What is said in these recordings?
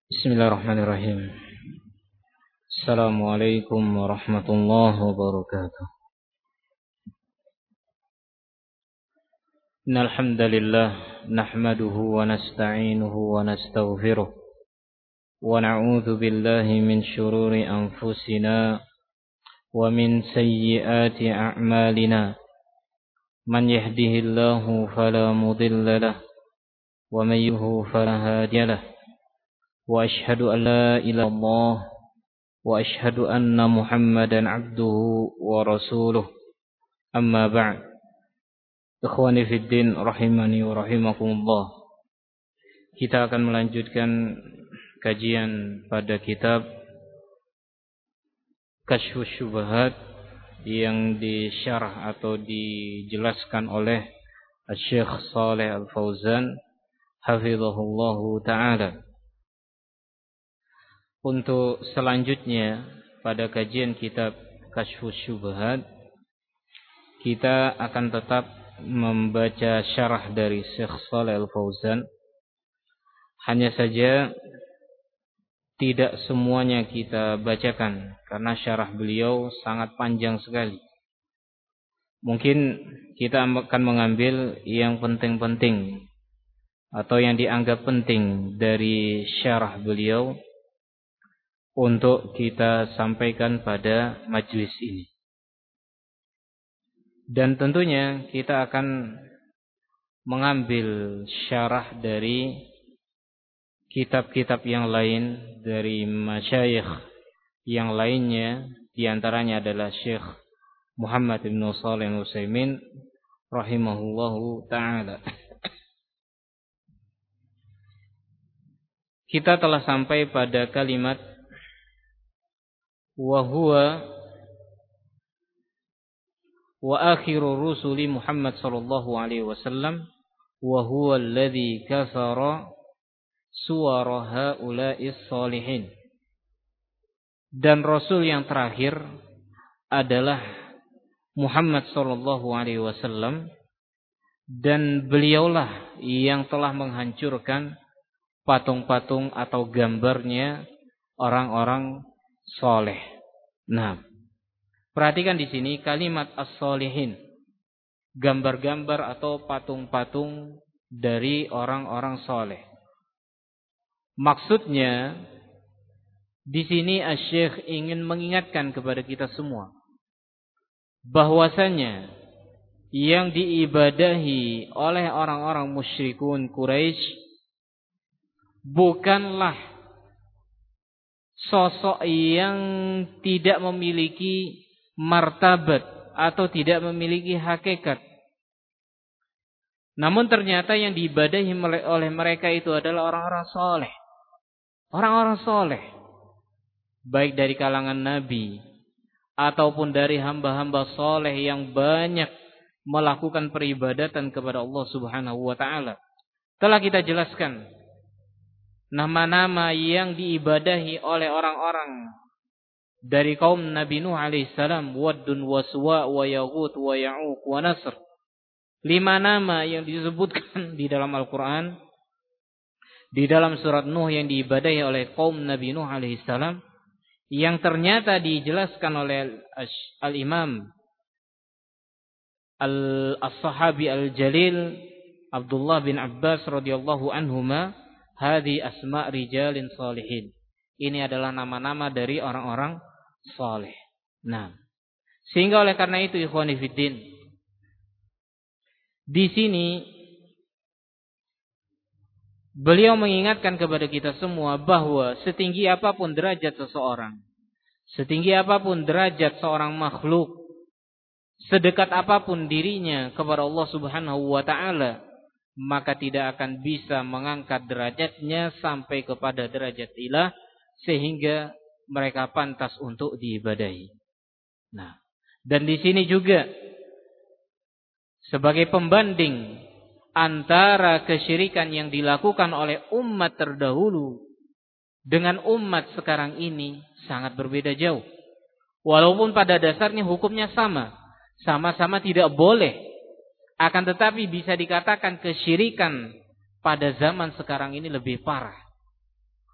Bismillahirrahmanirrahim. Assalamualaikum warahmatullahi wabarakatuh. Innal hamdalillah nahmaduhu wa nasta'inuhu wa nastaghfiruh wa na'udzu billahi min shururi anfusina wa min sayyiati a'malina. Man yahdihillahu fala mudilla lahu wa man yudlil fala hadiya lahu. Wa ashhadu an la ilaha illallah wa ashhadu anna Muhammadan abduhu wa rasuluh. Amma ba'd. Ikhwani fid din rahimani wa rahimakumullah. Kita akan melanjutkan kajian pada kitab Kasyfus Syubhat yang disyarah atau dijelaskan oleh Syekh Shalih Al-Fauzan hafizahullahu ta'ala. Untuk selanjutnya pada kajian kitab Kasyfus Syubhat, kita akan tetap membaca syarah dari Syekh Shalih Al-Fauzan. Hanya saja tidak semuanya kita bacakan karena syarah beliau sangat panjang sekali. Mungkin kita akan mengambil yang penting-penting atau yang dianggap penting dari syarah beliau untuk kita sampaikan pada majlis ini. Dan tentunya kita akan mengambil syarah dari kitab-kitab yang lain dari masyayikh yang lainnya, diantaranya adalah Syekh Muhammad bin Shalih Al-Utsaimin rahimahullahu ta'ala. Kita telah sampai pada kalimat wa akhiru rusuli Muhammad sallallahu alaihi wasallam wa huwa alladhi kasara suwara haula'is salihin. Dan rasul yang terakhir adalah Muhammad sallallahu alaihi wasallam, dan beliaulah yang telah menghancurkan patung-patung atau gambarnya orang-orang soleh. Nah, perhatikan di sini kalimat as-solihin, gambar-gambar atau patung-patung dari orang-orang soleh. Maksudnya di sini Asy-Syaikh ingin mengingatkan kepada kita semua bahwasanya yang diibadahi oleh orang-orang musyrikun Quraisy bukanlah sosok yang tidak memiliki martabat atau tidak memiliki hakikat. Namun ternyata yang diibadahi oleh mereka itu adalah orang-orang soleh. Orang-orang soleh, baik dari kalangan nabi ataupun dari hamba-hamba soleh yang banyak melakukan peribadatan kepada Allah Subhanahu wa ta'ala. Telah kita jelaskan nama-nama yang diibadahi oleh orang-orang dari kaum Nabi Nuh alaihissalam, Waddun wa Suwa wa Yaghut wa Ya'uq wa Nasr. 5 nama yang disebutkan di dalam Al-Quran, di dalam surat Nuh yang diibadahi oleh kaum Nabi Nuh alaihissalam, yang ternyata dijelaskan oleh Al-Imam As-Sahabi Al-Jalil Abdullah bin Abbas radhiyallahu anhuma, hadhi asma' rijalin salihin. Ini adalah nama-nama dari orang-orang saleh. Nah, sehingga oleh karena itu ikhwani fiddin, di sini beliau mengingatkan kepada kita semua bahwa setinggi apapun derajat seseorang, setinggi apapun derajat seorang makhluk, sedekat apapun dirinya kepada Allah Subhanahu wa ta'ala, maka tidak akan bisa mengangkat derajatnya sampai kepada derajat ilah sehingga mereka pantas untuk diibadahi. Nah, dan di sini juga sebagai pembanding antara kesyirikan yang dilakukan oleh umat terdahulu dengan umat sekarang ini sangat berbeda jauh. Walaupun pada dasarnya hukumnya sama, sama-sama tidak boleh, akan tetapi bisa dikatakan kesyirikan pada zaman sekarang ini lebih parah.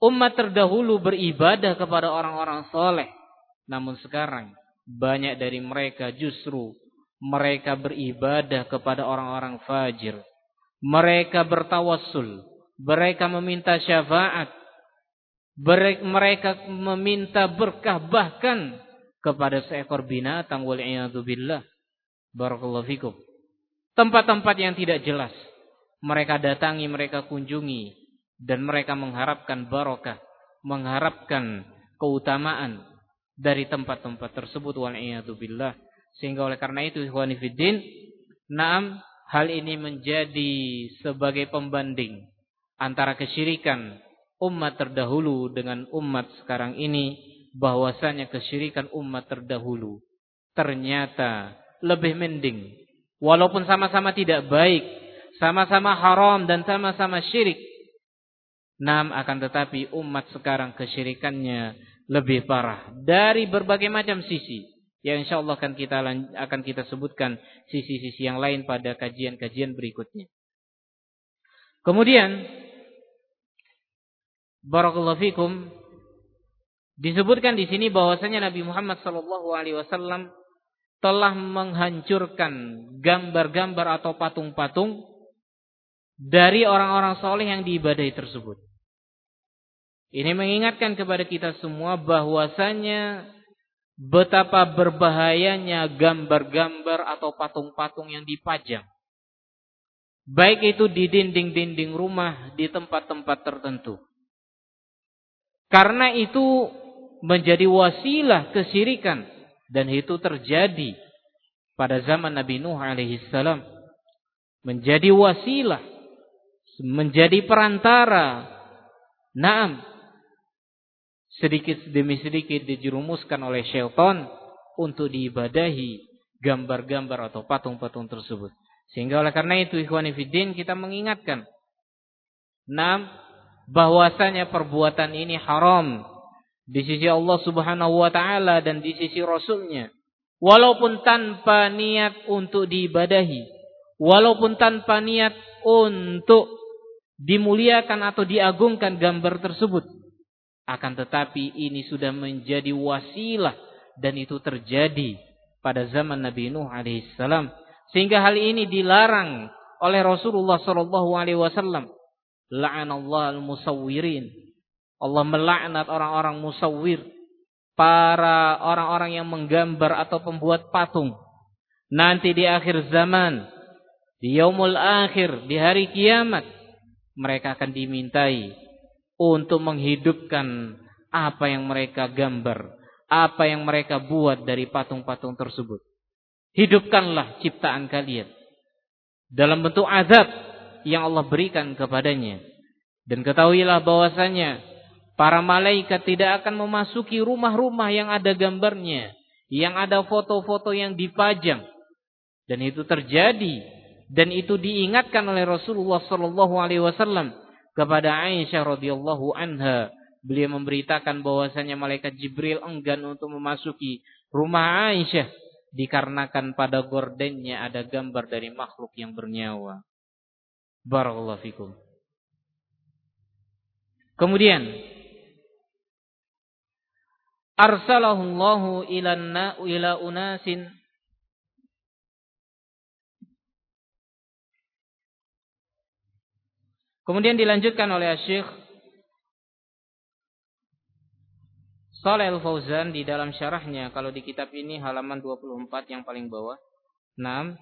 Umat terdahulu beribadah kepada orang-orang soleh. Namun sekarang banyak dari mereka justru mereka beribadah kepada orang-orang fajir. Mereka bertawassul. Mereka meminta syafaat. Mereka meminta berkah bahkan kepada seekor binatang. Wal'iyadzubillah. Barakallahu fikum. Tempat-tempat yang tidak jelas. Mereka datangi, mereka kunjungi. Dan mereka mengharapkan barokah. Mengharapkan keutamaan dari tempat-tempat tersebut. Wal'iyadzubillah. Sehingga oleh karena itu ikhwani fiddin, naam, hal ini menjadi sebagai pembanding antara kesyirikan umat terdahulu dengan umat sekarang ini, bahwasanya kesyirikan umat terdahulu ternyata lebih mending. Walaupun sama-sama tidak baik, sama-sama haram dan sama-sama syirik, naam, akan tetapi umat sekarang kesyirikannya lebih parah dari berbagai macam sisi. Yang insyaallah akan kita sebutkan sisi-sisi yang lain pada kajian-kajian berikutnya. Kemudian barakallahu fikum, disebutkan di sini bahwasanya Nabi Muhammad SAW telah menghancurkan gambar-gambar atau patung-patung dari orang-orang soleh yang diibadahi tersebut. Ini mengingatkan kepada kita semua bahwasanya betapa berbahayanya gambar-gambar atau patung-patung yang dipajang. Baik itu di dinding-dinding rumah, di tempat-tempat tertentu. Karena itu menjadi wasilah kesyirikan. Dan itu terjadi pada zaman Nabi Nuh alaihissalam. Menjadi wasilah. Menjadi perantara. Naam. Sedikit demi sedikit dijerumuskan oleh syaitan untuk diibadahi gambar-gambar atau patung-patung tersebut. Sehingga oleh karena itu ikhwani fiddin, kita mengingatkan. Naam. Bahwasanya perbuatan ini haram di sisi Allah Subhanahu wa taala dan di sisi Rasulnya, walaupun tanpa niat untuk diibadahi, walaupun tanpa niat untuk dimuliakan atau diagungkan gambar tersebut, akan tetapi ini sudah menjadi wasilah dan itu terjadi pada zaman Nabi Nuh alaihissalam, sehingga hal ini dilarang oleh Rasulullah sallallahu alaihi wasallam. La'anallahu al-musawwirin. Allah melaknat orang-orang musawwir, para orang-orang yang menggambar atau pembuat patung. Nanti di akhir zaman, di yaumul akhir, di hari kiamat, mereka akan dimintai untuk menghidupkan apa yang mereka gambar, apa yang mereka buat dari patung-patung tersebut. Hidupkanlah ciptaan kalian dalam bentuk azab yang Allah berikan kepadanya. Dan ketahuilah bahwasanya para malaikat tidak akan memasuki rumah-rumah yang ada gambarnya, yang ada foto-foto yang dipajang. Dan itu terjadi dan itu diingatkan oleh Rasulullah sallallahu alaihi wasallam kepada Aisyah radhiyallahu anha. Beliau memberitakan bahwasanya malaikat Jibril enggan untuk memasuki rumah Aisyah dikarenakan pada gordennya ada gambar dari makhluk yang bernyawa. Barakallahu fikum. Kemudian arsalahullahu ila unasin kemudian dilanjutkan oleh Syekh Shalih Al-Fauzan di dalam syarahnya, kalau di kitab ini halaman 24 yang paling bawah. 6.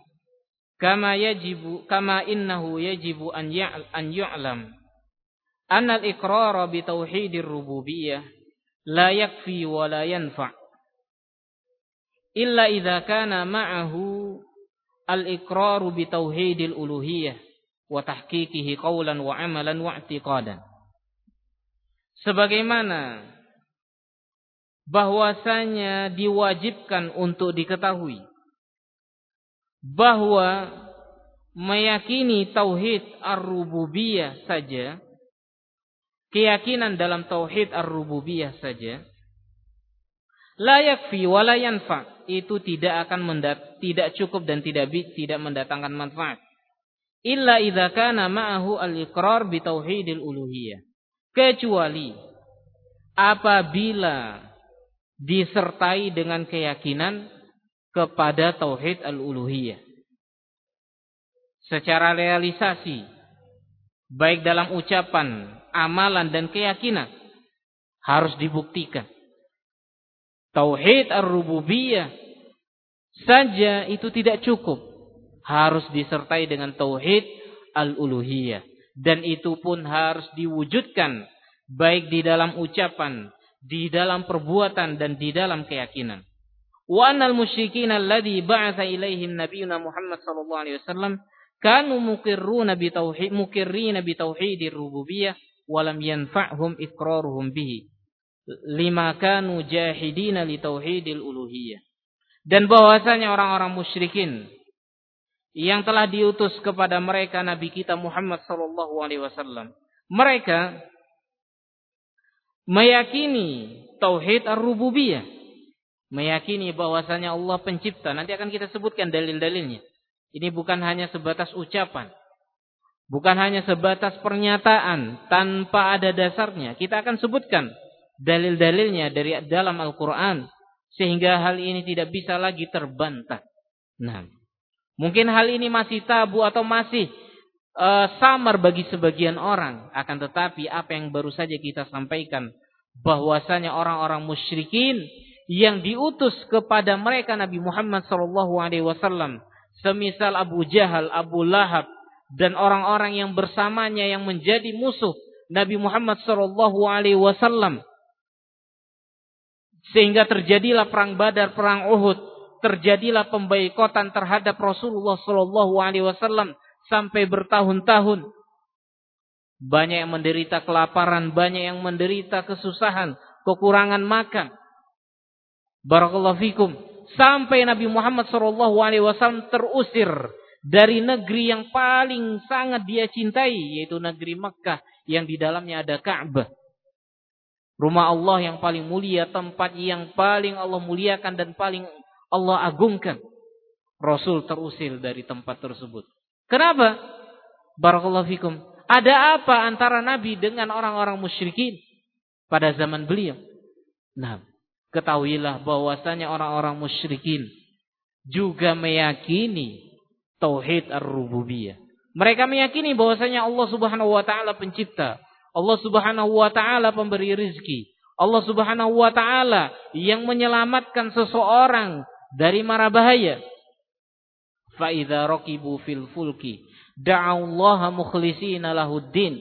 Kama innahu yajibu an yu'lam anna al-iqrar bi tauhidir rububiyyah la yakfi wa la yanfa' illa idza kana ma'ahu al-iqrar bi tauhidil uluhiyyah wa tahqiqihi qawlan wa 'amalan wa i'tiqadan. Sebagaimana bahwasanya diwajibkan untuk diketahui bahwa meyakini tauhid ar-rububiyah saja, keyakinan dalam tauhid ar-rububiyah saja, la yakfi wa la yanfa, itu tidak cukup dan tidak mendatangkan manfaat. Illa idza kana ma'ahu al-iqrar bi tauhidil uluhiyah, kecuali apabila disertai dengan keyakinan kepada tauhid al-uluhiyah. Secara realisasi, baik dalam ucapan, amalan dan keyakinan harus dibuktikan. Tauhid ar-rububiyah saja itu tidak cukup, harus disertai dengan tauhid al-uluhiyah, dan itu pun harus diwujudkan baik di dalam ucapan, di dalam perbuatan dan di dalam keyakinan. Wa annal musyrikin alladhi ba'atha ilaihim nabiyuna Muhammad sallallahu alaihi wasallam kanu muqirrina bi tauhidir rububiyah wa lam yanfa'hum iqraruhum bihi lima kanu jahidina li tauhidil uluhiyah. Dan bahwasanya orang-orang musyrikin yang telah diutus kepada mereka Nabi kita Muhammad sallallahu alaihi wasallam, mereka meyakini tauhid ar-rububiyah, meyakini bahwasanya Allah pencipta. Nanti akan kita sebutkan dalil-dalilnya. Ini bukan hanya sebatas ucapan, bukan hanya sebatas pernyataan tanpa ada dasarnya. Kita akan sebutkan dalil-dalilnya dari dalam Al-Quran, sehingga hal ini tidak bisa lagi terbantah. Nah, mungkin hal ini masih tabu atau masih samar bagi sebagian orang. Akan tetapi apa yang baru saja kita sampaikan, bahwasanya orang-orang musyrikin yang diutus kepada mereka Nabi Muhammad SAW, semisal Abu Jahal, Abu Lahab, dan orang-orang yang bersamanya yang menjadi musuh Nabi Muhammad SAW, sehingga terjadilah perang Badar, perang Uhud, terjadilah pemboikotan terhadap Rasulullah SAW sampai bertahun-tahun. Banyak yang menderita kelaparan, banyak yang menderita kesusahan, kekurangan makan. Barakallahu fikum. Sampai Nabi Muhammad SAW terusir dari negeri yang paling sangat dia cintai, yaitu negeri Makkah yang di dalamnya ada Ka'bah. Rumah Allah yang paling mulia, tempat yang paling Allah muliakan dan paling Allah agungkan. Rasul terusir dari tempat tersebut. Kenapa? Barakallahu fikum. Ada apa antara Nabi dengan orang-orang musyrikin pada zaman beliau? Nah, ketahuilah bahwasanya orang-orang musyrikin juga meyakini tauhid ar-rububiyah. Mereka meyakini bahwasanya Allah Subhanahu wa taala pencipta, Allah Subhanahu wa taala pemberi rizki, Allah Subhanahu wa taala yang menyelamatkan seseorang dari mara bahaya. Fa idza raqibu fil fulki da'allaha mukhlishina lahuddin.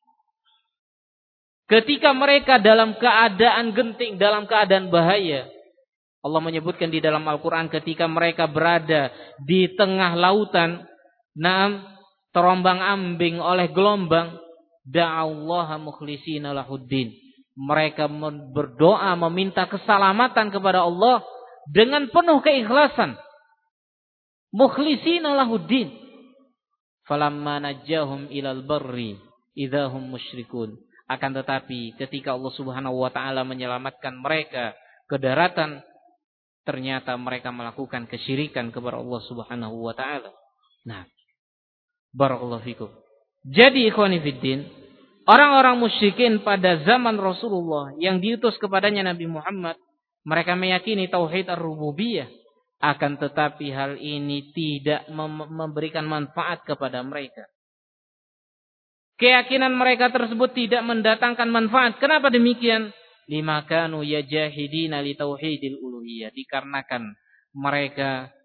Ketika mereka dalam keadaan genting, dalam keadaan bahaya, Allah menyebutkan di dalam Al-Quran, ketika mereka berada di tengah lautan, terombang-ambing oleh gelombang, da'allaha mukhlishina lahuddin. Mereka berdoa meminta keselamatan kepada Allah dengan penuh keikhlasan. Mukhlishina lahuddin. Falamma najjahum ilal barri idahum musyrikun. Akan tetapi ketika Allah Subhanahu wa taala menyelamatkan mereka ke daratan, ternyata mereka melakukan kesyirikan kepada Allah Subhanahu wa taala. Nah, barakallahu fikum. Jadi ikhwani fiddin, orang-orang musyrikin pada zaman Rasulullah yang diutus kepadanya Nabi Muhammad, mereka meyakini tauhid ar-rububiyah. Akan tetapi hal ini tidak memberikan manfaat kepada mereka. Keyakinan mereka tersebut tidak mendatangkan manfaat. Kenapa demikian? Lima kanu yajahidina li tauhidil uluhiyah. Dikarenakan mereka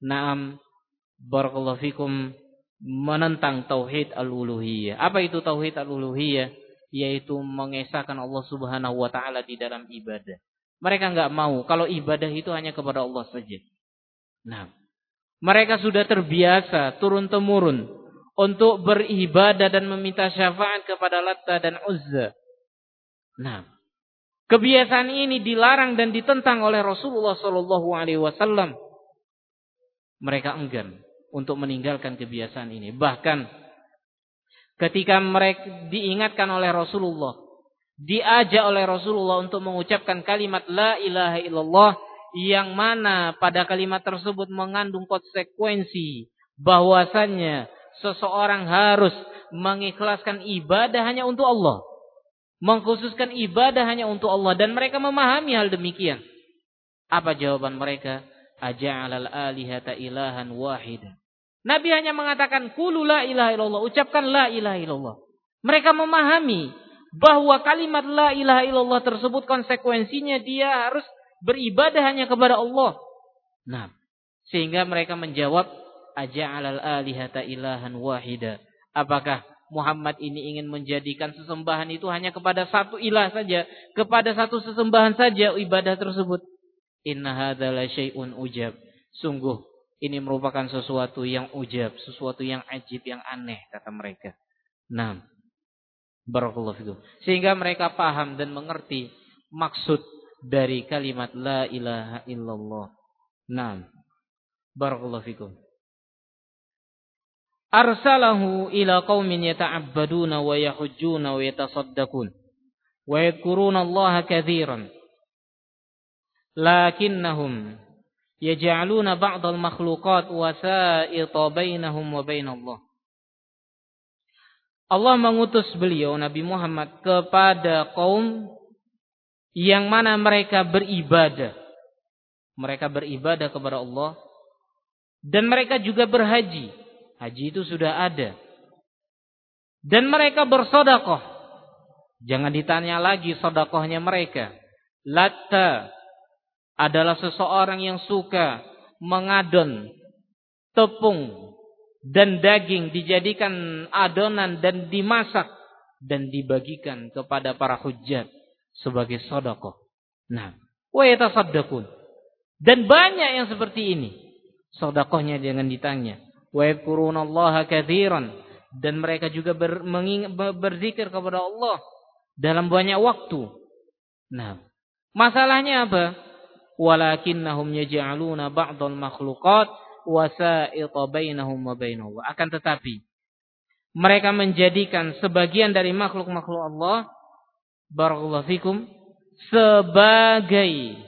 barakallahu fikum menentang tauhid al-uluhiyah. Apa itu tauhid al-uluhiyah? Yaitu mengesahkan Allah Subhanahu wa taala di dalam ibadah. Mereka enggak mau kalau ibadah itu hanya kepada Allah saja. Nah, mereka sudah terbiasa turun-temurun untuk beribadah dan meminta syafaat kepada Latta dan Uzza. Nah, kebiasaan ini dilarang dan ditentang oleh Rasulullah SAW. Mereka enggan untuk meninggalkan kebiasaan ini. Bahkan ketika mereka diingatkan oleh Rasulullah, diajak oleh Rasulullah untuk mengucapkan kalimat la ilaha illallah, yang mana pada kalimat tersebut mengandung konsekuensi bahwasannya seseorang harus mengikhlaskan ibadah hanya untuk Allah. mengkhususkan ibadah hanya untuk Allah, dan mereka memahami hal demikian. Apa jawaban mereka? Aja'alal alihata ilahan wahida. Nabi hanya mengatakan qulu la ilaha illallah, ucapkan la ilaha illallah. Mereka memahami bahwa kalimat la ilaha illallah tersebut konsekuensinya dia harus beribadah hanya kepada Allah. Nah, sehingga mereka menjawab aja'alal alihata ilahan wahida. Apakah Muhammad ini ingin menjadikan sesembahan itu hanya kepada satu ilah saja, kepada satu sesembahan saja ibadah tersebut? Inna hadza la syai'un ujab. Sungguh ini merupakan sesuatu yang ujab, sesuatu yang ajib, yang aneh, kata mereka. Nah, barakallahu fikum. Sehingga mereka paham dan mengerti maksud dari kalimat la ilaha illallah. Nah, barakallahu fikum. Arsalahu ila qaumin yata'abbaduna wa yahujjuna wa yatasaddaqun wa yadhkuruna Allaha katsiran. Lakinnahum yaj'aluna ba'dal makhluqat wasa'ita bainahum wa bainallah. Allah mengutus beliau Nabi Muhammad kepada kaum yang mana mereka beribadah. Mereka beribadah kepada Allah dan mereka juga berhaji. Haji itu sudah ada. Dan mereka bersedekah. Jangan ditanya lagi sedekahnya mereka. Latta adalah seseorang yang suka mengadon tepung dan daging, dijadikan adonan dan dimasak dan dibagikan kepada para hujjat sebagai sedekah. Nah, wa yatasaddaqun. Dan banyak yang seperti ini. Sedekahnya jangan ditanya. Wa yadhkurunallaha katsiran, dan mereka juga berzikir kepada Allah dalam banyak waktu. Nah, masalahnya apa? Walakinnahum yaj'aluna ba'dal makhluqat wasa'ita bainahum wa bainallah. Akan tetapi mereka menjadikan sebagian dari makhluk-makhluk Allah, barakallahu fikum, sebagai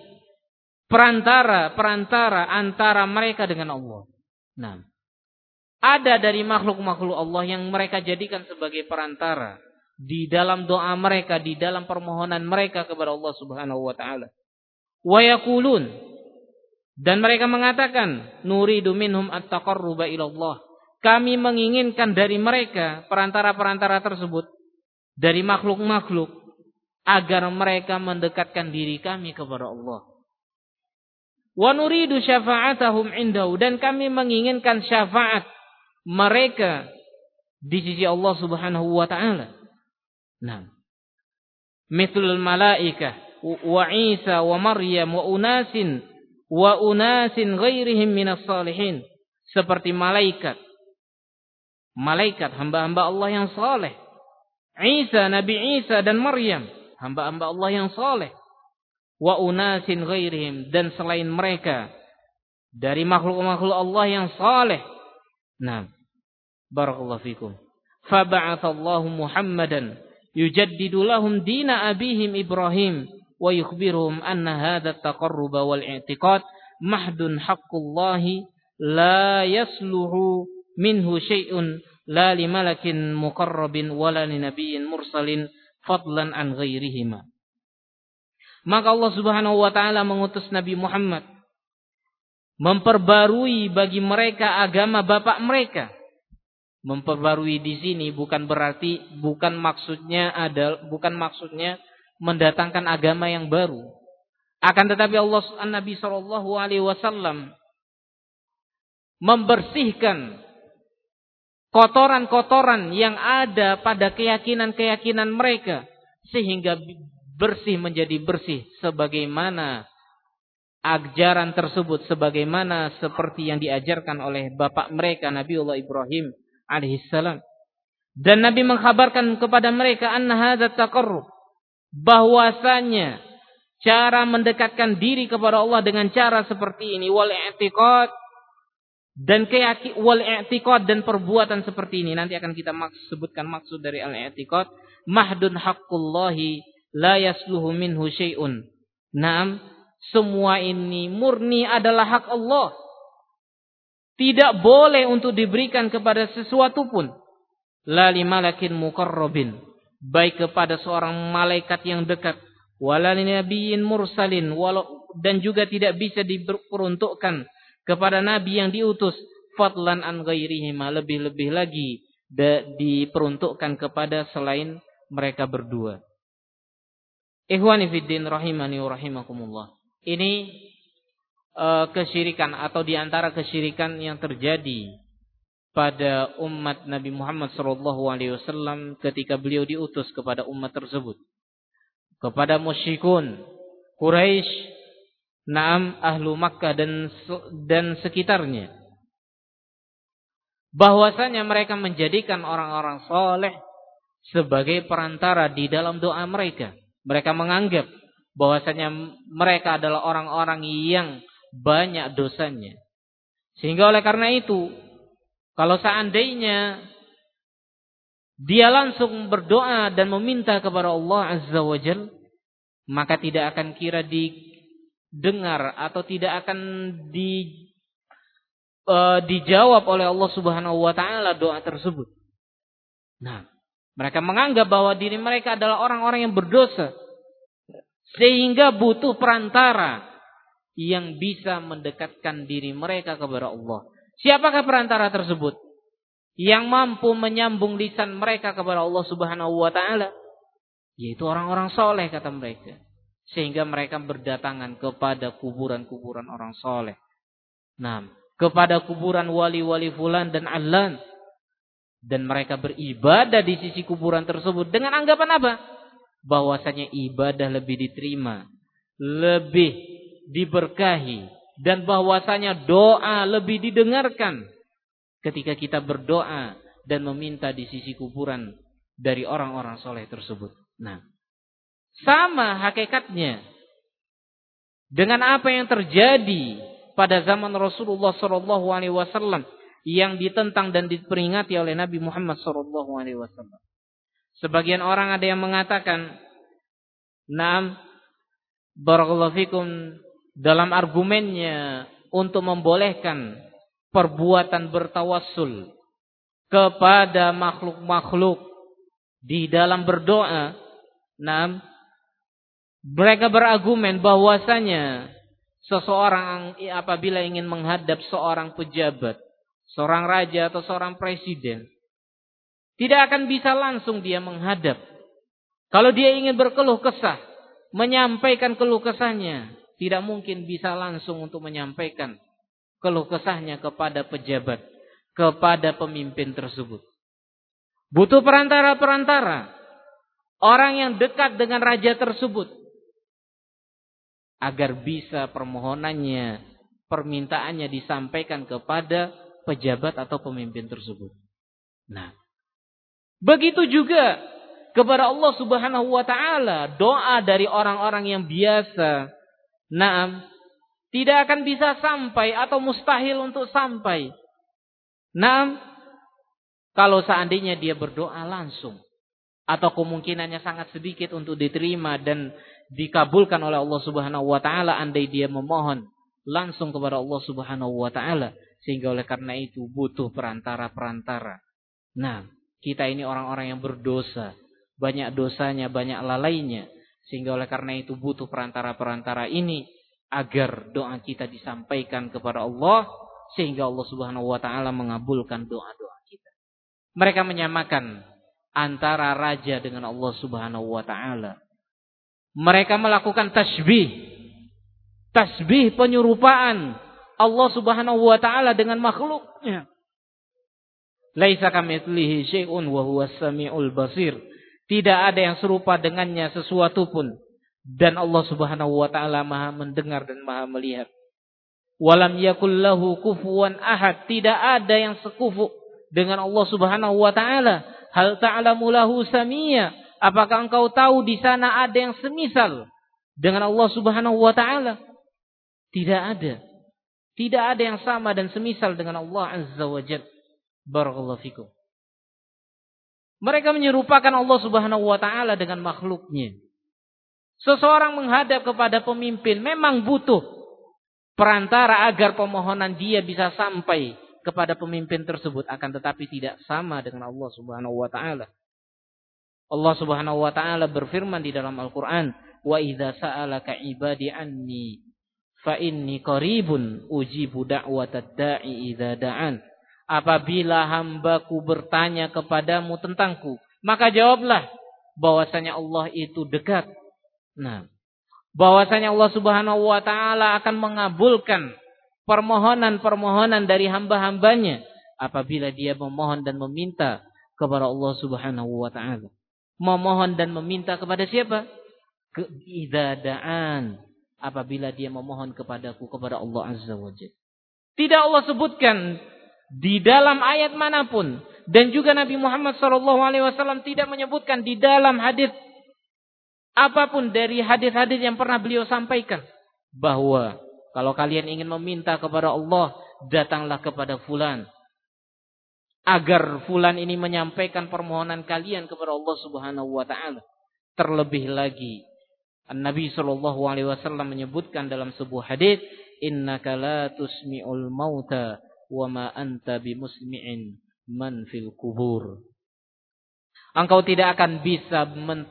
perantara antara mereka dengan Allah. Nah, ada dari makhluk-makhluk Allah yang mereka jadikan sebagai perantara di dalam doa mereka, di dalam permohonan mereka kepada Allah Subhanahu wa taala. Wa yaqulun, dan mereka mengatakan, nuridu minhum at-taqarruba ila Allah. Kami menginginkan dari mereka, perantara-perantara tersebut, dari makhluk-makhluk, agar mereka mendekatkan diri kami kepada Allah. Wa nuridu syafa'atahum indahu, dan kami menginginkan syafaat mereka di sisi Allah Subhanahu wa taala. Nah, mithlul malaikah wa Isa wa Maryam wa unasin ghairihim minas salihin, seperti malaikat hamba-hamba Allah yang saleh. Nabi Isa dan Maryam hamba-hamba Allah yang saleh. Wa unasin ghairihim, dan selain mereka dari makhluk-makhluk Allah yang saleh. Nah, barakallahu fikum. Fa ba'atsallahu Muhammadan yujaddidu lahum dina abihim Ibrahim wa yukhbiruhum anna hadha at-taqarruba wal i'tiqad mahdun haqqullahi la yasluhu minhu syai'un la li malakin muqarrabin wala li nabiyyin mursalin fadlan an ghairihima. Maka Allah Subhanahu wa taala mengutus Nabi Muhammad memperbarui bagi mereka agama bapak mereka. Memperbarui di sini bukan maksudnya mendatangkan agama yang baru. Akan tetapi Nabi sallallahu alaihi wasallam membersihkan kotoran-kotoran yang ada pada keyakinan-keyakinan mereka, sehingga bersih menjadi bersih sebagaimana ajaran tersebut, sebagaimana seperti yang diajarkan oleh bapak mereka Nabiullah Ibrahim alaihissalam. Dan Nabi mengkhabarkan kepada mereka anna hadza taqarrub, bahwasanya cara mendekatkan diri kepada Allah dengan cara seperti ini, wal i'tiqad dan perbuatan seperti ini, nanti akan kita sebutkan maksud dari al-i'tiqad, mahdun haqqullahi la yasluhu minhu syai'un. Naam, semua ini murni adalah hak Allah. Tidak boleh untuk diberikan kepada sesuatu pun. La li malakin muqarrabin, baik kepada seorang malaikat yang dekat, wala nabiyyin mursalin, dan juga tidak bisa diperuntukkan kepada nabi yang diutus, fadlan an ghairihima, lebih-lebih lagi diperuntukkan kepada selain mereka berdua. Ikhwani fiddin rahimani wa rahimakumullah. Ini kesyirikan atau diantara kesyirikan yang terjadi pada umat Nabi Muhammad SAW ketika beliau diutus kepada umat tersebut, kepada musyrikun Quraisy, Naam, ahlu Makkah dan sekitarnya, bahwasanya mereka menjadikan orang-orang soleh sebagai perantara di dalam doa mereka. Mereka menganggap bahwasanya mereka adalah orang-orang yang banyak dosanya, sehingga oleh karena itu, kalau seandainya dia langsung berdoa dan meminta kepada Allah Azza wa Jalla, maka tidak akan kira didengar atau tidak akan dijawab oleh Allah Subhanahu wa taala doa tersebut. Nah, mereka menganggap bahwa diri mereka adalah orang-orang yang berdosa, sehingga butuh perantara yang bisa mendekatkan diri mereka kepada Allah. Siapakah perantara tersebut? Yang mampu menyambung lisan mereka kepada Allah Subhanahu wa taala, yaitu orang-orang soleh, kata mereka. Sehingga mereka berdatangan kepada kuburan-kuburan orang soleh. Nah, kepada kuburan wali-wali fulan dan allan. Dan mereka beribadah di sisi kuburan tersebut dengan anggapan apa? Bahwasanya ibadah lebih diterima, lebih diberkahi, dan bahwasanya doa lebih didengarkan ketika kita berdoa dan meminta di sisi kuburan dari orang-orang soleh tersebut. Nah, sama hakikatnya dengan apa yang terjadi pada zaman Rasulullah SAW yang ditentang dan diperingati oleh Nabi Muhammad SAW. Sebagian orang ada yang mengatakan, "Naam, barakallahu fikum," dalam argumennya untuk membolehkan perbuatan bertawassul kepada makhluk-makhluk di dalam berdoa. Naam, mereka berargumen bahwasanya seseorang apabila ingin menghadap seorang pejabat, seorang raja atau seorang presiden, tidak akan bisa langsung dia menghadap. Kalau dia ingin berkeluh kesah, menyampaikan keluh kesahnya, tidak mungkin bisa langsung untuk menyampaikan keluh kesahnya kepada pejabat, kepada pemimpin tersebut. Butuh perantara-perantara, orang yang dekat dengan raja tersebut, agar bisa permohonannya, permintaannya disampaikan kepada pejabat atau pemimpin tersebut. Nah, begitu juga kepada Allah Subhanahu wa taala, doa dari orang-orang yang biasa, naam, tidak akan bisa sampai atau mustahil untuk sampai. Naam, kalau seandainya dia berdoa langsung, atau kemungkinannya sangat sedikit untuk diterima dan dikabulkan oleh Allah Subhanahu wa taala andai dia memohon langsung kepada Allah Subhanahu wa taala, sehingga oleh karena itu butuh perantara-perantara. Nah, kita ini orang-orang yang berdosa, banyak dosanya, banyak lalainya, sehingga oleh karena itu butuh perantara-perantara ini agar doa kita disampaikan kepada Allah, sehingga Allah Subhanahu wa taala mengabulkan doa-doa kita. Mereka menyamakan antara raja dengan Allah Subhanahu wa taala. Mereka melakukan tasbih penyerupaan Allah Subhanahu wa taala dengan makhluknya. Laisa kamitslihi syai'un wa huwas samiul basir. Tidak ada yang serupa dengannya sesuatu pun, dan Allah Subhanahu wa taala Maha mendengar dan Maha melihat. Walam yakul lahu kufuwan ahad. Tidak ada yang sekufu dengan Allah Subhanahu wa taala. Hal ta'lamu lahu samia. Apakah engkau tahu di sana ada yang semisal dengan Allah Subhanahu wa taala? Tidak ada. Tidak ada yang sama dan semisal dengan Allah Azza wa Jalla. Barakallahu fikum. Mereka menyerupakan Allah Subhanahu wa taala dengan makhluknya. Seseorang menghadap kepada pemimpin memang butuh perantara agar permohonan dia bisa sampai kepada pemimpin tersebut, akan tetapi tidak sama dengan Allah Subhanahu wa taala. Allah Subhanahu wa taala berfirman di dalam Al-Qur'an, "Wa idza sa'alaka 'ibadi anni fa inni qaribun ujibu da'watad da'i idza da'an." Apabila hambaku bertanya kepadamu tentangku, maka jawablah bahwasanya Allah itu dekat. Nah, bahwasanya Allah Subhanahu wa taala akan mengabulkan permohonan-permohonan dari hamba-hambanya apabila dia memohon dan meminta kepada Allah Subhanahu wa taala. Memohon dan meminta kepada siapa? Idza da'an, apabila dia memohon kepadaku, kepada Allah Azza wa Jalla. Tidak Allah sebutkan di dalam ayat manapun, dan juga Nabi Muhammad SAW tidak menyebutkan di dalam hadis apapun dari hadis-hadis yang pernah beliau sampaikan, bahwa kalau kalian ingin meminta kepada Allah, datanglah kepada fulan, agar fulan ini menyampaikan permohonan kalian kepada Allah Subhanahu wa taala. Terlebih lagi Nabi SAW menyebutkan dalam sebuah hadis, innaka la tusmi'ul mauta wa ma anta bimusmi'in man fil kubur. Engkau tidak akan bisa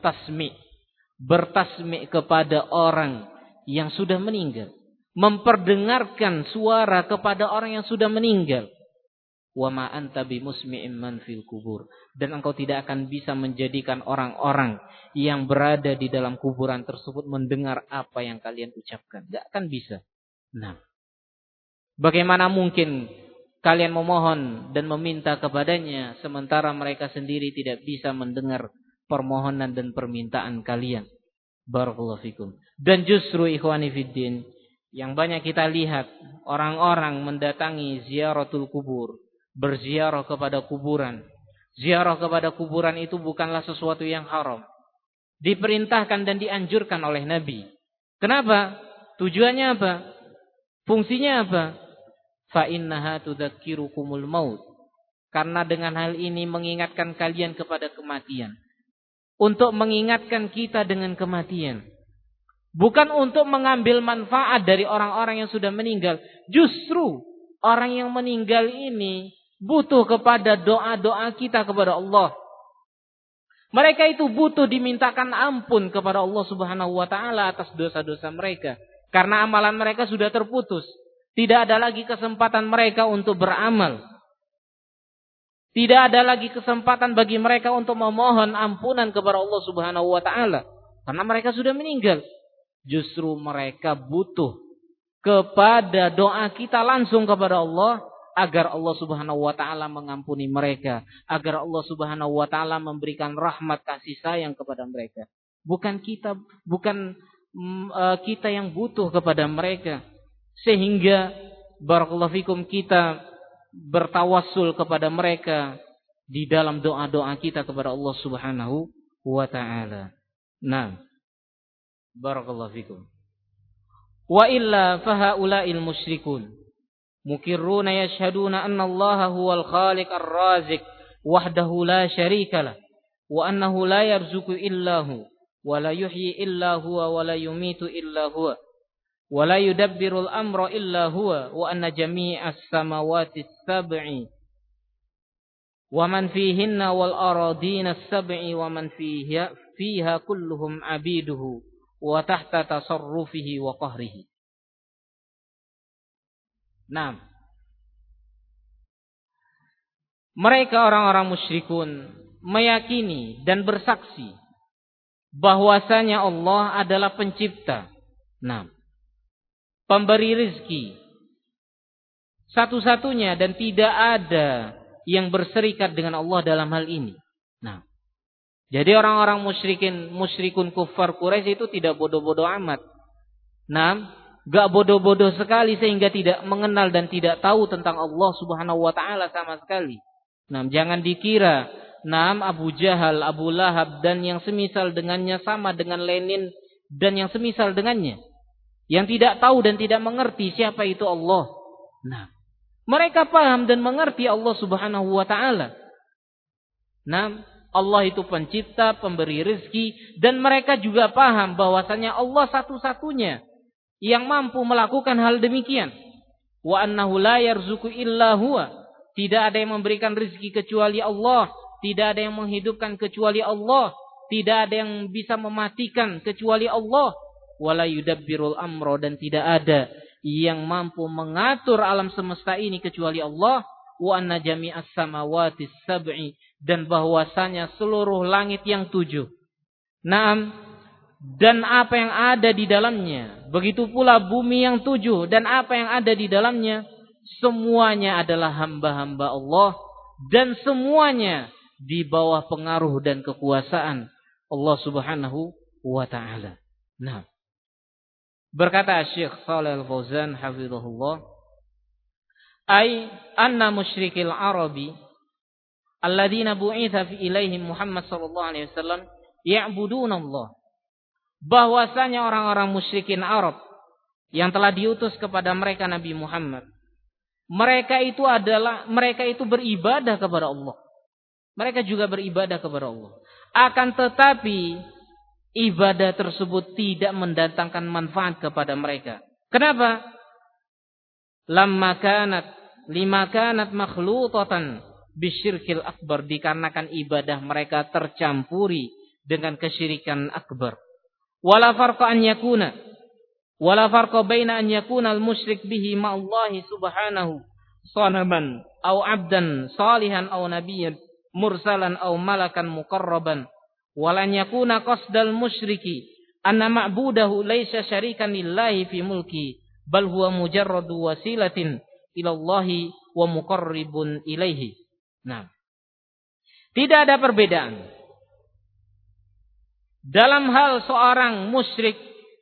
bertasmi' kepada orang yang sudah meninggal, memperdengarkan suara kepada orang yang sudah meninggal. Wa ma anta bimusmi'in man fil kubur, dan engkau tidak akan bisa menjadikan orang-orang yang berada di dalam kuburan tersebut mendengar apa yang kalian ucapkan. Tidak akan bisa. Nah, bagaimana mungkin kalian memohon dan meminta kepadanya sementara mereka sendiri tidak bisa mendengar permohonan dan permintaan kalian? Barakallahu fikum. Dan justru ikhwani fiddin, yang banyak kita lihat orang-orang mendatangi ziaratul kubur, berziarah kepada kuburan. Ziarah kepada kuburan itu bukanlah sesuatu yang haram. Diperintahkan dan dianjurkan oleh Nabi. Kenapa? Tujuannya apa? Fungsinya apa? Fa innaha tudzakkirukumul maut. Karena dengan hal ini mengingatkan kalian kepada kematian. Untuk mengingatkan kita dengan kematian. Bukan untuk mengambil manfaat dari orang-orang yang sudah meninggal. Justru orang yang meninggal ini butuh kepada doa-doa kita kepada Allah. Mereka itu butuh dimintakan ampun kepada Allah Subhanahu wa taala atas dosa-dosa mereka. Karena amalan mereka sudah terputus. Tidak ada lagi kesempatan mereka untuk beramal. Tidak ada lagi kesempatan bagi mereka untuk memohon ampunan kepada Allah Subhanahu wa taala. Karena mereka sudah meninggal. Justru mereka butuh kepada doa kita langsung kepada Allah, agar Allah Subhanahu wa taala mengampuni mereka, agar Allah Subhanahu wa taala memberikan rahmat kasih sayang kepada mereka. Bukan kita yang butuh kepada mereka. Sehingga barakallahu fikum kita bertawassul kepada mereka di dalam doa-doa kita kepada Allah Subhanahu wa taala. Nah, barakallahu fikum. Wa illa fahaula'il musyrikun mukirruna yashhaduna anna Allah huwal khaliq ar-razik wahdahu la syarika lah wa annahu la yarzuqu illa hu wa la yuhyi illa huwa wa la yumitu illa huwa wa la yudabbirul amra illa huwa wa anna jami'as samawati as-sab'i wa man fihinna wal aradina as-sab'i wa man fiha kulluhum abiduhu wa tahta tasarrufihi wa qahrihi. Nah, mereka orang-orang musyrikun meyakini dan bersaksi bahwasanya Allah adalah pencipta. Nah, pemberi rizki satu-satunya dan tidak ada yang berserikat dengan Allah dalam hal ini. Nah, jadi orang-orang musyrikun kufar Quraisy itu tidak bodoh-bodoh amat. Nah, gak bodoh-bodoh sekali sehingga tidak mengenal dan tidak tahu tentang Allah Subhanahu wa taala sama sekali. Nah, jangan dikira Abu Jahal, Abu Lahab dan yang semisal dengannya sama dengan Lenin dan yang semisal dengannya, yang tidak tahu dan tidak mengerti siapa itu Allah. Nah, mereka paham dan mengerti Allah Subhanahu wa taala. Nah, Allah itu pencipta, pemberi rezeki, dan mereka juga paham bahwasanya Allah satu-satunya yang mampu melakukan hal demikian. Wa annahu la yarzuqu illa huwa. Tidak ada yang memberikan rezeki kecuali Allah. Tidak ada yang menghidupkan kecuali Allah. tidak ada yang bisa mematikan kecuali Allah. Wala yudabbirul amra, dan tidak ada yang mampu mengatur alam semesta ini kecuali Allah. Wa anna jami'as samawati sab'i, dan bahwasanya seluruh langit yang 7. Naam, dan apa yang ada di dalamnya, begitu pula bumi yang 7 dan apa yang ada di dalamnya, semuanya adalah hamba-hamba Allah dan semuanya di bawah pengaruh dan kekuasaan Allah Subhanahu wa taala. Nah, berkata Syekh Shalih Al-Fauzan hafizahullah, ay anna musyrikil arabi alladzina bu'itsa fi ilaihim Muhammad sallallahu alaihi wasallam ya'buduna Allah. Bahwasanya orang-orang musyrikin Arab yang telah diutus kepada mereka Nabi Muhammad, mereka itu beribadah kepada Allah. Mereka juga beribadah kepada Allah. Akan tetapi ibadah tersebut tidak mendatangkan manfaat kepada mereka. Kenapa? Lima kanat makhlutatan bisyirkil akbar, dikarenakan ibadah mereka tercampuri dengan kesyirikan akbar. Wala farqa baina an yakuna al-musyrik bihi ma'allahi subhanahu sanaman aw 'abdan salihan aw nabiyyan mursalan aw malakan muqarraban. Walan yakuna qasdal musyriki anna ma'budahu laysa syarikan lillahi fi mulki, bal huwa mujarradu wasilatin ila Allahi wa muqarribun ilaihi. Nah, tidak ada perbedaan dalam hal seorang musyrik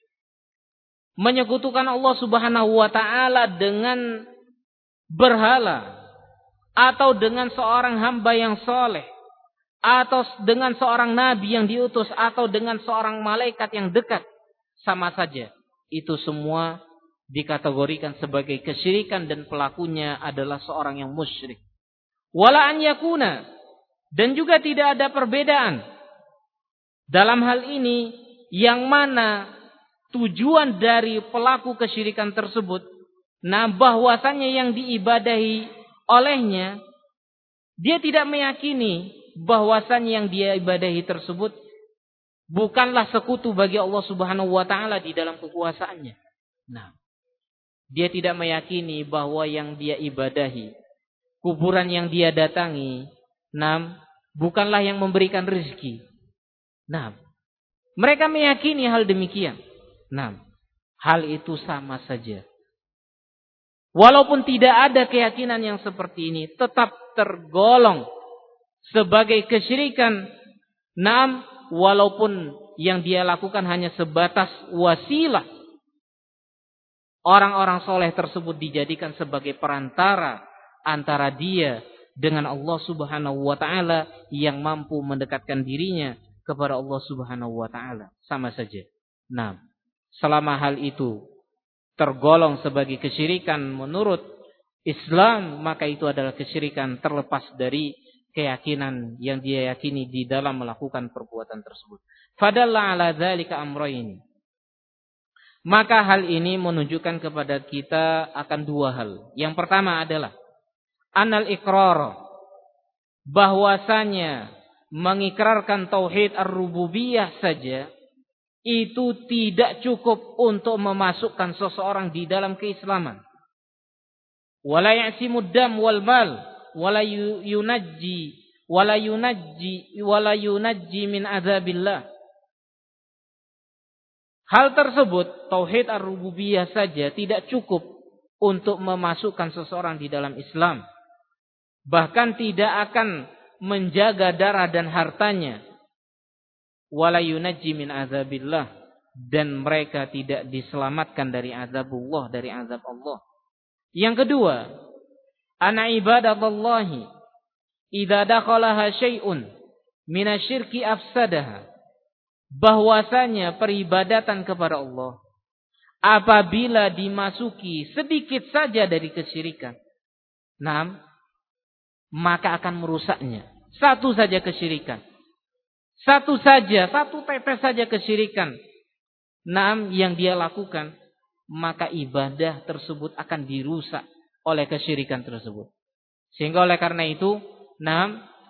menyekutukan Allah Subhanahu wa taala dengan berhala, atau dengan seorang hamba yang soleh, atau dengan seorang nabi yang diutus, atau dengan seorang malaikat yang dekat, sama saja. Itu semua dikategorikan sebagai kesyirikan dan pelakunya adalah seorang yang musyrik. Wala an yakuna, dan juga tidak ada perbedaan dalam hal ini yang mana tujuan dari pelaku kesyirikan tersebut, nah bahwasanya yang diibadahi olehnya, dia tidak meyakini bahwasanya yang dia ibadahi tersebut bukanlah sekutu bagi Allah Subhanahu wa taala di dalam kekuasaannya. Nah, dia tidak meyakini bahwa yang dia ibadahi, kuburan yang dia datangi, nah bukanlah yang memberikan rezeki. Nah, mereka meyakini hal demikian. Nah, hal itu sama saja. Walaupun tidak ada keyakinan yang seperti ini, tetap tergolong sebagai kesyirikan. Naam, walaupun yang dia lakukan hanya sebatas wasilah. Orang-orang soleh tersebut dijadikan sebagai perantara antara dia dengan Allah Subhanahu wa taala yang mampu mendekatkan dirinya kepada Allah Subhanahu wa taala. Sama saja. Nah, selama hal itu tergolong sebagai kesyirikan menurut Islam, maka itu adalah kesyirikan terlepas dari keyakinan yang dia yakini di dalam melakukan perbuatan tersebut. Fadalla ala dzalika amrayn. Maka hal ini menunjukkan kepada kita akan dua hal. Yang pertama adalah anal iqrar, bahwasanya mengikrarkan tauhid ar-rububiyah saja itu tidak cukup untuk memasukkan seseorang di dalam keislaman. Wala ya'simud dam wal mal wala yunajji min azabillah. Hal tersebut, tauhid ar-rububiyah saja tidak cukup untuk memasukkan seseorang di dalam Islam. Bahkan tidak akan menjaga darah dan hartanya. Wala yunajji min azabillah, dan mereka tidak diselamatkan dari azabullah, dari azab Allah. Yang kedua, ana ibadatullahi idza dakhalaha syai'un minasyirki afsadaha, bahwasanya peribadatan kepada Allah apabila dimasuki sedikit saja dari kesyirikan, nah, maka akan merusaknya. Satu saja kesyirikan, satu tetes saja kesyirikan, nah, yang dia lakukan, maka ibadah tersebut akan dirusak oleh kesyirikan tersebut. Sehingga oleh karena itu, nah,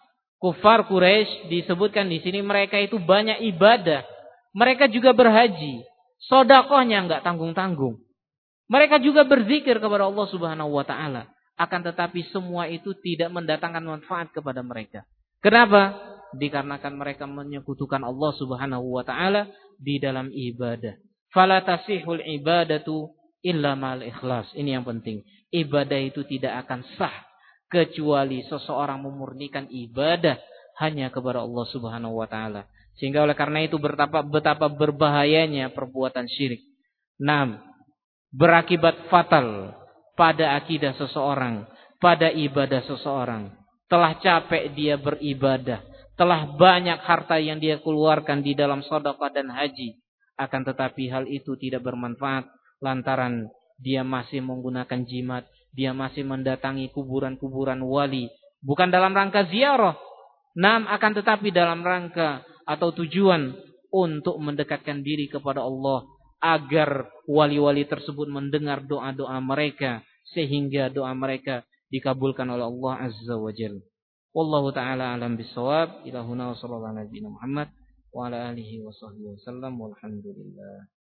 Kufar Quraisy disebutkan di sini mereka itu banyak ibadah. Mereka juga berhaji. Sedekahnya enggak tanggung-tanggung. Mereka juga berzikir kepada Allah Subhanahu wa taala. Akan tetapi semua itu tidak mendatangkan manfaat kepada mereka. Kenapa? Dikarenakan mereka menyekutukan Allah Subhanahu wa taala di dalam ibadah. Fala tasihul ibadatu illa mal ikhlas. Ini yang penting. Ibadah itu tidak akan sah kecuali seseorang memurnikan ibadah hanya kepada Allah Subhanahu wa taala. Sehingga oleh karena itu betapa berbahayanya perbuatan syirik. 6. Berakibat fatal pada akidah seseorang, pada ibadah seseorang. Telah capek dia beribadah, telah banyak harta yang dia keluarkan di dalam sedekah dan haji, akan tetapi hal itu tidak bermanfaat lantaran dia masih menggunakan jimat, dia masih mendatangi kuburan-kuburan wali, bukan dalam rangka ziarah, akan tetapi dalam rangka atau tujuan untuk mendekatkan diri kepada Allah, agar wali-wali tersebut mendengar doa-doa mereka sehingga doa mereka dikabulkan oleh Allah Azza wa Jalla. Wallahu taala alam bisawab. Ilahuna wa sallallahu ala nabiyina Muhammad wa ala alihi wa sahbihi wasallam walhamdulillah.